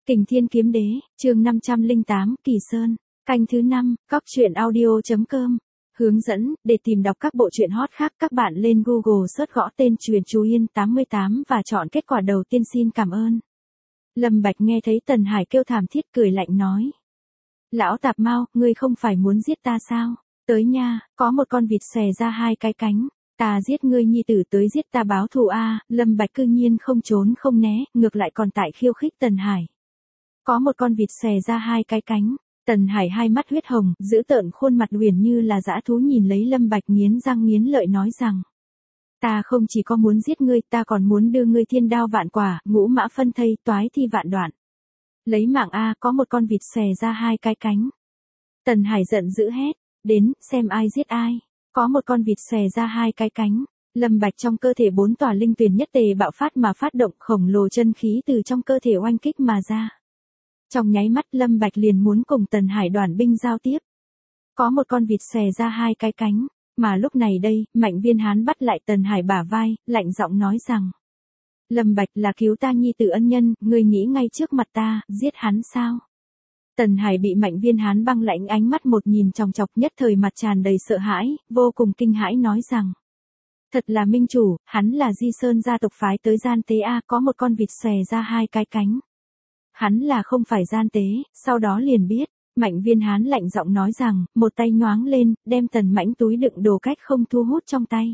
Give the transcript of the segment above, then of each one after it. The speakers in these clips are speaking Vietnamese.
Kình Thiên Kiếm Đế, chương 508, Kỳ Sơn, canh thứ 5, coctruyện.audio.com. Hướng dẫn, để tìm đọc các bộ truyện hot khác các bạn lên Google search gõ tên Truyện Chú Yên 88 và chọn kết quả đầu tiên xin cảm ơn. Lâm Bạch nghe thấy Tần Hải kêu thảm thiết cười lạnh nói. Lão tạp mau, ngươi không phải muốn giết ta sao? Tới nha, có một con vịt xè ra hai cái cánh. Ta giết ngươi nhi tử tới giết ta báo thù a. Lâm Bạch cư nhiên không trốn không né, ngược lại còn tại khiêu khích Tần Hải. Có một con vịt xè ra hai cái cánh. Tần Hải hai mắt huyết hồng, giữ tợn khuôn mặt huyền như là dã thú nhìn lấy Lâm Bạch nghiến răng nghiến lợi nói rằng. Ta không chỉ có muốn giết ngươi, ta còn muốn đưa ngươi thiên đao vạn quả, ngũ mã phân thây, toái thi vạn đoạn. Lấy mạng a, có một con vịt xè ra hai cái cánh. Tần Hải giận dữ hét, đến, xem ai giết ai. Có một con vịt xè ra hai cái cánh. Lâm Bạch trong cơ thể 4 tòa linh tuyền nhất tề bạo phát mà phát động, khổng lồ chân khí từ trong cơ thể oanh kích mà ra. Trong nháy mắt Lâm Bạch liền muốn cùng Tần Hải đoàn binh giao tiếp. Có một con vịt xè ra hai cái cánh, mà lúc này đây, Mạnh Viên Hán bắt lại Tần Hải bả vai, lạnh giọng nói rằng. Lâm Bạch là cứu ta nhi tử ân nhân, ngươi nghĩ ngay trước mặt ta, giết hắn sao? Tần Hải bị Mạnh Viên Hán băng lãnh ánh mắt một nhìn chòng chọc, nhất thời mặt tràn đầy sợ hãi, vô cùng kinh hãi nói rằng. Thật là minh chủ, hắn là Di Sơn gia tộc phái tới gian tế a. Có một con vịt xè ra hai cái cánh. Hắn là không phải gian tế, sau đó liền biết. Mạnh Viên Hán lạnh giọng nói rằng, một tay nhoáng lên, đem Tần Mãnh túi đựng đồ cách không thu hút trong tay.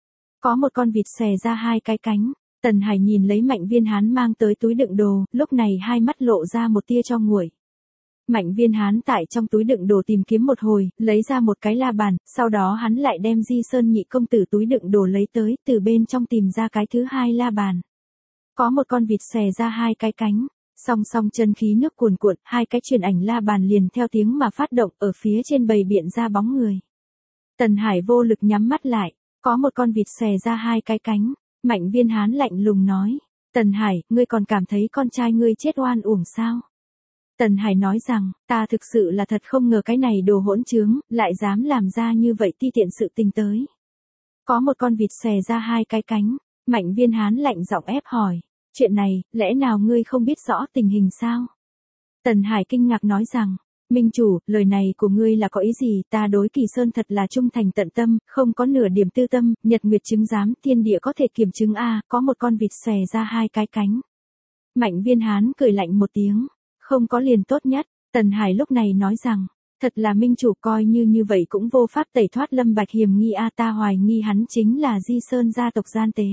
Có một con vịt xè ra hai cái cánh. Tần Hải nhìn lấy Mạnh Viên Hán mang tới túi đựng đồ, lúc này hai mắt lộ ra một tia cho nguội. Mạnh Viên Hán tại trong túi đựng đồ tìm kiếm một hồi, lấy ra một cái la bàn, sau đó hắn lại đem Di Sơn nhị công tử túi đựng đồ lấy tới, từ bên trong tìm ra cái thứ hai la bàn. Có một con vịt xè ra hai cái cánh, song song chân khí nước cuồn cuộn, hai cái truyền ảnh la bàn liền theo tiếng mà phát động, ở phía trên bầy biện ra bóng người. Tần Hải vô lực nhắm mắt lại, có một con vịt xè ra hai cái cánh, Mạnh Viên Hán lạnh lùng nói, Tần Hải, ngươi còn cảm thấy con trai ngươi chết oan uổng sao? Tần Hải nói rằng, ta thực sự là thật không ngờ cái này đồ hỗn trướng, lại dám làm ra như vậy ti tiện sự tình tới. Có một con vịt xè ra hai cái cánh, Mạnh Viên Hán lạnh giọng ép hỏi, chuyện này, lẽ nào ngươi không biết rõ tình hình sao? Tần Hải kinh ngạc nói rằng, Minh chủ, lời này của ngươi là có ý gì? Ta đối Kỳ Sơn thật là trung thành tận tâm, không có nửa điểm tư tâm, nhật nguyệt chứng giám, thiên địa có thể kiểm chứng a. Có một con vịt xè ra hai cái cánh. Mạnh Viên Hán cười lạnh một tiếng. Không có liền tốt nhất, Tần Hải lúc này nói rằng, thật là minh chủ coi như vậy cũng vô pháp tẩy thoát Lâm Bạch hiểm nghi a. Ta hoài nghi hắn chính là Di Sơn gia tộc gian tế.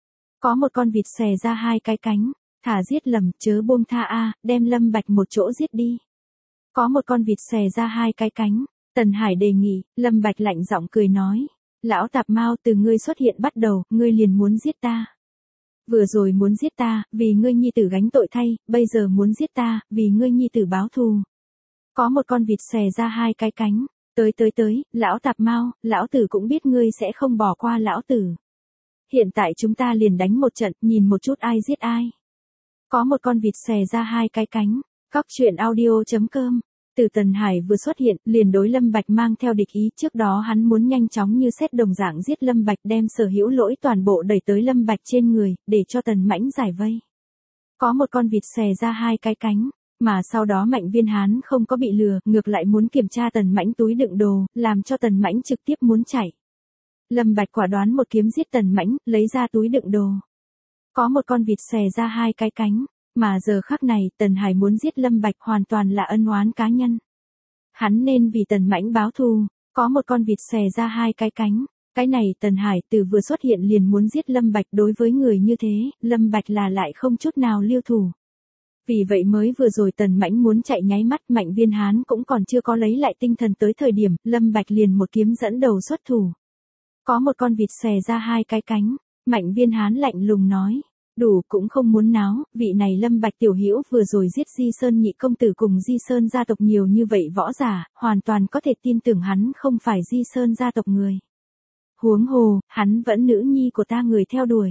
Có một con vịt xè ra hai cái cánh, thả giết lầm, chớ buông tha a, đem Lâm Bạch một chỗ giết đi. Có một con vịt xè ra hai cái cánh, Tần Hải đề nghị, Lâm Bạch lạnh giọng cười nói, lão tạp mau, từ ngươi xuất hiện bắt đầu, ngươi liền muốn giết ta. Vừa rồi muốn giết ta, vì ngươi nhi tử gánh tội thay, bây giờ muốn giết ta, vì ngươi nhi tử báo thù. Có một con vịt xè ra hai cái cánh, tới, lão tạp mau, lão tử cũng biết ngươi sẽ không bỏ qua lão tử. Hiện tại chúng ta liền đánh một trận, nhìn một chút ai giết ai. Có một con vịt xè ra hai cái cánh, coctruyện.audio.com. Từ Tần Hải vừa xuất hiện, liền đối Lâm Bạch mang theo địch ý, trước đó hắn muốn nhanh chóng như xét đồng dạng giết Lâm Bạch, đem sở hữu lỗi toàn bộ đẩy tới Lâm Bạch trên người, để cho Tần Mãnh giải vây. Có một con vịt xè ra hai cái cánh, mà sau đó Mạnh Viên Hán không có bị lừa, ngược lại muốn kiểm tra Tần Mãnh túi đựng đồ, làm cho Tần Mãnh trực tiếp muốn chạy. Lâm Bạch quả đoán một kiếm giết Tần Mãnh, lấy ra túi đựng đồ. Có một con vịt xè ra hai cái cánh. Mà giờ khắc này, Tần Hải muốn giết Lâm Bạch hoàn toàn là ân oán cá nhân. Hắn nên vì Tần Mãnh báo thù, có một con vịt xè ra hai cái cánh. Cái này Tần Hải từ vừa xuất hiện liền muốn giết Lâm Bạch, đối với người như thế, Lâm Bạch là lại không chút nào lưu thủ. Vì vậy mới vừa rồi Tần Mãnh muốn chạy nháy mắt, Mạnh Viên Hán cũng còn chưa có lấy lại tinh thần tới thời điểm, Lâm Bạch liền một kiếm dẫn đầu xuất thủ. Có một con vịt xè ra hai cái cánh, Mạnh Viên Hán lạnh lùng nói. Đủ cũng không muốn náo, vị này Lâm Bạch tiểu hữu vừa rồi giết Di Sơn nhị công tử cùng Di Sơn gia tộc nhiều như vậy võ giả, hoàn toàn có thể tin tưởng hắn không phải Di Sơn gia tộc người. Huống hồ, hắn vẫn nữ nhi của ta người theo đuổi.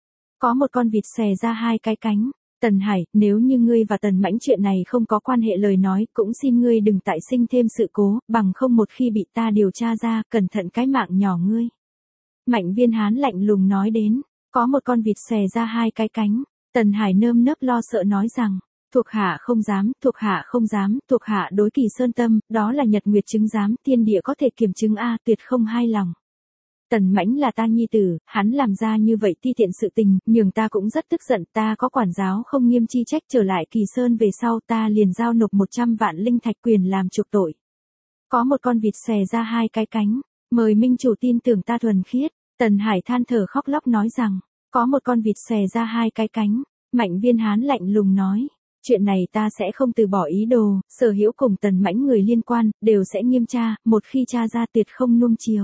Có một con vịt xè ra hai cái cánh, Tần Hải, nếu như ngươi và Tần Mãnh chuyện này không có quan hệ lời nói, cũng xin ngươi đừng tại sinh thêm sự cố, bằng không một khi bị ta điều tra ra, cẩn thận cái mạng nhỏ ngươi. Mạnh Viên Hán lạnh lùng nói đến. Có một con vịt xè ra hai cái cánh, Tần Hải nơm nớp lo sợ nói rằng, Thuộc hạ không dám, thuộc hạ không dám, thuộc hạ đối Kỳ Sơn tâm, đó là nhật nguyệt chứng giám, thiên địa có thể kiểm chứng a, tuyệt không hai lòng. Tần Mãnh là ta nhi tử, hắn làm ra như vậy ti tiện sự tình, nhường ta cũng rất tức giận, ta có quản giáo không nghiêm chi trách, trở lại Kỳ Sơn về sau ta liền giao nộp 100 vạn linh thạch quyền làm chuộc tội. Có một con vịt xè ra hai cái cánh, mời minh chủ tin tưởng ta thuần khiết. Tần Hải than thở khóc lóc nói rằng, có một con vịt xè ra hai cái cánh. Mạnh Viên Hán lạnh lùng nói, chuyện này ta sẽ không từ bỏ ý đồ, sở hữu cùng Tần Mãnh người liên quan, đều sẽ nghiêm tra, một khi tra ra tuyệt không nuông chiều.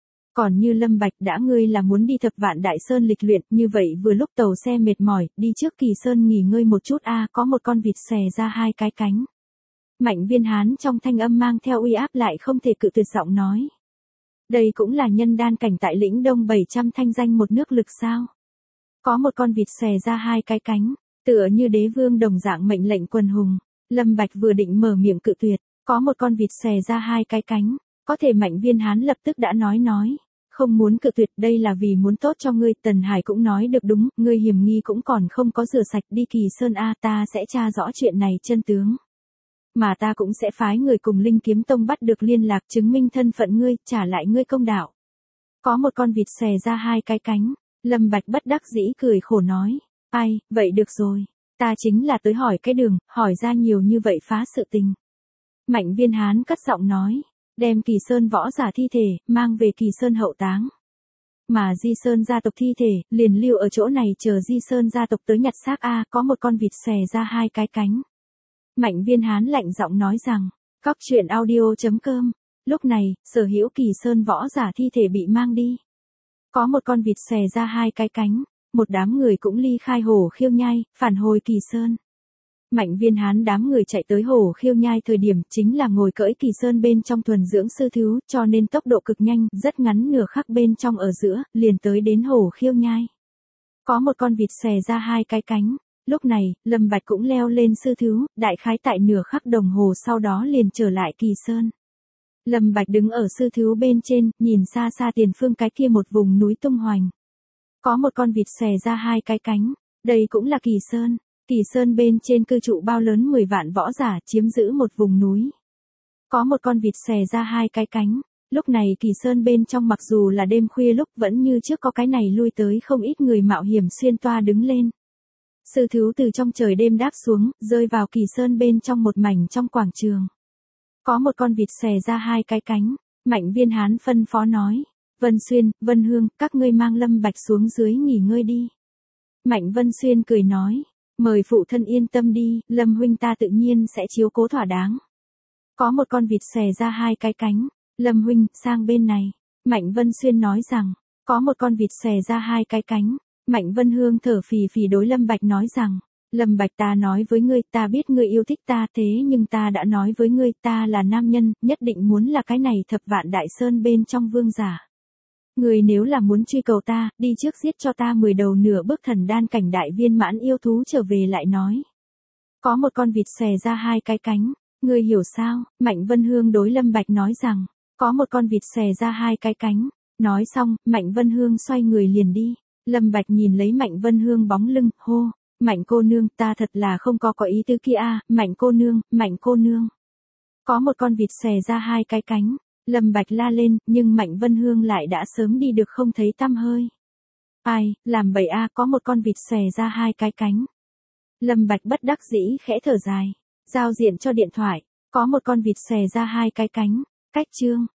Còn như Lâm Bạch đã ngươi là muốn đi Thập Vạn Đại Sơn lịch luyện, như vậy vừa lúc tàu xe mệt mỏi, đi trước Kỳ Sơn nghỉ ngơi một chút a, có một con vịt xè ra hai cái cánh. Mạnh Viên Hán trong thanh âm mang theo uy áp lại không thể cự tuyệt giọng nói. Đây cũng là nhân đan cảnh tại lĩnh Đông 700 thanh danh một nước lực sao. Có một con vịt xè ra hai cái cánh, tựa như đế vương đồng dạng mệnh lệnh quần hùng. Lâm Bạch vừa định mở miệng cự tuyệt, có một con vịt xè ra hai cái cánh, có thể Mạnh Viên Hán lập tức đã nói. Không muốn cự tuyệt, đây là vì muốn tốt cho ngươi. Tần Hải cũng nói được đúng, ngươi hiểm nghi cũng còn không có rửa sạch, đi Kỳ Sơn a, ta sẽ tra rõ chuyện này chân tướng. Mà ta cũng sẽ phái người cùng Linh Kiếm Tông bắt được liên lạc, chứng minh thân phận ngươi, trả lại ngươi công đạo. Có một con vịt xè ra hai cái cánh, Lâm Bạch bất đắc dĩ cười khổ nói, ai, vậy được rồi, ta chính là tới hỏi cái đường, hỏi ra nhiều như vậy phá sự tình. Mạnh Viên Hán cất giọng nói, đem Kỳ Sơn võ giả thi thể, mang về Kỳ Sơn hậu táng. Mà Di Sơn gia tộc thi thể, liền lưu ở chỗ này chờ Di Sơn gia tộc tới nhặt xác a, có một con vịt xè ra hai cái cánh. Mạnh Viên Hán lạnh giọng nói rằng, Cóc Truyện Audio.com. Lúc này, sở hữu Kỳ Sơn võ giả thi thể bị mang đi. Có một con vịt xè ra hai cái cánh, một đám người cũng ly khai Hồ Khiêu Nhai, phản hồi Kỳ Sơn. Mạnh Viên Hán đám người chạy tới Hồ Khiêu Nhai thời điểm chính là ngồi cưỡi Kỳ Sơn bên trong thuần dưỡng sư thú, cho nên tốc độ cực nhanh, rất ngắn nửa khắc bên trong ở giữa, liền tới đến Hồ Khiêu Nhai. Có một con vịt xè ra hai cái cánh. Lúc này, Lâm Bạch cũng leo lên sư thú, đại khái tại nửa khắc đồng hồ sau đó liền trở lại Kỳ Sơn. Lâm Bạch đứng ở sư thú bên trên, nhìn xa xa tiền phương cái kia một vùng núi tung hoành. Có một con vịt xè ra hai cái cánh, đây cũng là Kỳ Sơn. Kỳ Sơn bên trên cư trụ bao lớn 10 vạn võ giả, chiếm giữ một vùng núi. Có một con vịt xè ra hai cái cánh. Lúc này Kỳ Sơn bên trong mặc dù là đêm khuya lúc vẫn như trước có cái này lui tới không ít người mạo hiểm xuyên toa đứng lên. Sư thú từ trong trời đêm đáp xuống, rơi vào Kỳ Sơn bên trong một mảnh trong quảng trường. Có một con vịt xè ra hai cái cánh, Mạnh Viên Hán phân phó nói, Vân Xuyên, Vân Hương, các ngươi mang Lâm Bạch xuống dưới nghỉ ngơi đi. Mạnh Vân Xuyên cười nói, mời phụ thân yên tâm đi, Lâm huynh ta tự nhiên sẽ chiếu cố thỏa đáng. Có một con vịt xè ra hai cái cánh, Lâm huynh, sang bên này. Mạnh Vân Xuyên nói rằng, có một con vịt xè ra hai cái cánh. Mạnh Vân Hương thở phì phì đối Lâm Bạch nói rằng, Lâm Bạch ta nói với ngươi, ta biết ngươi yêu thích ta thế nhưng ta đã nói với ngươi, ta là nam nhân, nhất định muốn là cái này Thập Vạn Đại Sơn bên trong vương giả. Ngươi nếu là muốn truy cầu ta, đi trước giết cho ta 10 đầu nửa bước thần đan cảnh đại viên mãn yêu thú trở về lại nói. Có một con vịt xè ra hai cái cánh, ngươi hiểu sao? Mạnh Vân Hương đối Lâm Bạch nói rằng, có một con vịt xè ra hai cái cánh. Nói xong, Mạnh Vân Hương xoay người liền đi. Lâm Bạch nhìn lấy Mạnh Vân Hương bóng lưng, hô, Mạnh cô nương, ta thật là không có ý tứ kia a, Mạnh cô nương, Mạnh cô nương. Có một con vịt xè ra hai cái cánh, Lâm Bạch la lên, nhưng Mạnh Vân Hương lại đã sớm đi được không thấy tăm hơi. Ai, làm bậy a, có một con vịt xè ra hai cái cánh. Lâm Bạch bất đắc dĩ khẽ thở dài, giao diện cho điện thoại, có một con vịt xè ra hai cái cánh, cách chương.